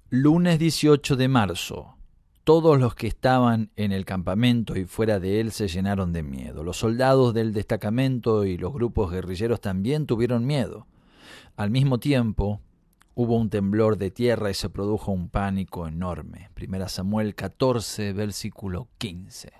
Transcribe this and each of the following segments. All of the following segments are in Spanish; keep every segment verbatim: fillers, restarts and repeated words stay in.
Lunes dieciocho de marzo. Todos los que estaban en el campamento y fuera de él se llenaron de miedo. Los soldados del destacamento y los grupos guerrilleros también tuvieron miedo. Al mismo tiempo, hubo un temblor de tierra y se produjo un pánico enorme. Primera Samuel catorce, versículo quince.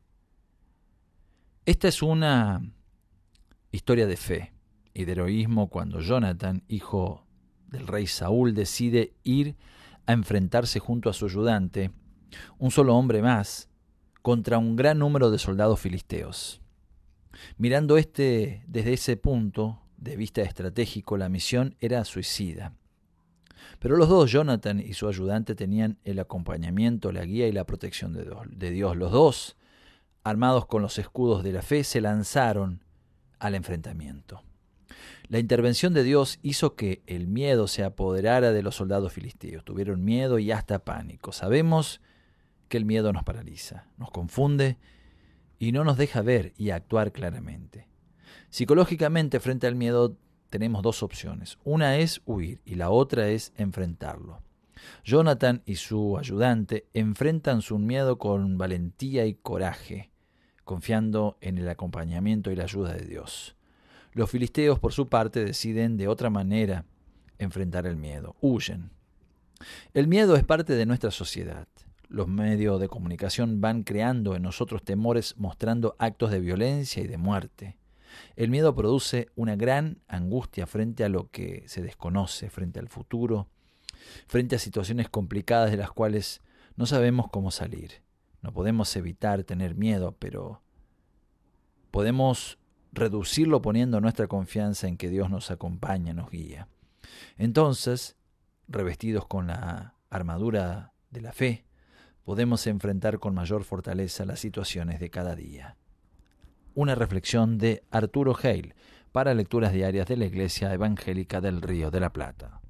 Esta es una historia de fe y de heroísmo cuando Jonathan, hijo del rey Saúl, decide ir a enfrentarse junto a su ayudante, un solo hombre más, contra un gran número de soldados filisteos. Mirando este desde ese punto de vista estratégico, la misión era suicida. Pero los dos, Jonathan y su ayudante, tenían el acompañamiento, la guía y la protección de Dios. Los dos, armados con los escudos de la fe, se lanzaron al enfrentamiento. La intervención de Dios hizo que el miedo se apoderara de los soldados filisteos. Tuvieron miedo y hasta pánico. Sabemos que el miedo nos paraliza, nos confunde y no nos deja ver y actuar claramente. Psicológicamente, frente al miedo, tenemos dos opciones. Una es huir y la otra es enfrentarlo. Jonathan y su ayudante enfrentan su miedo con valentía y coraje, confiando en el acompañamiento y la ayuda de Dios. Los filisteos, por su parte, deciden de otra manera enfrentar el miedo. Huyen. El miedo es parte de nuestra sociedad. Los medios de comunicación van creando en nosotros temores, mostrando actos de violencia y de muerte. El miedo produce una gran angustia frente a lo que se desconoce, frente al futuro, frente a situaciones complicadas de las cuales no sabemos cómo salir. No podemos evitar tener miedo, pero podemos reducirlo poniendo nuestra confianza en que Dios nos acompaña, nos guía. Entonces, revestidos con la armadura de la fe, podemos enfrentar con mayor fortaleza las situaciones de cada día. Una reflexión de Arturo Hale para Lecturas Diarias de la Iglesia Evangélica del Río de la Plata.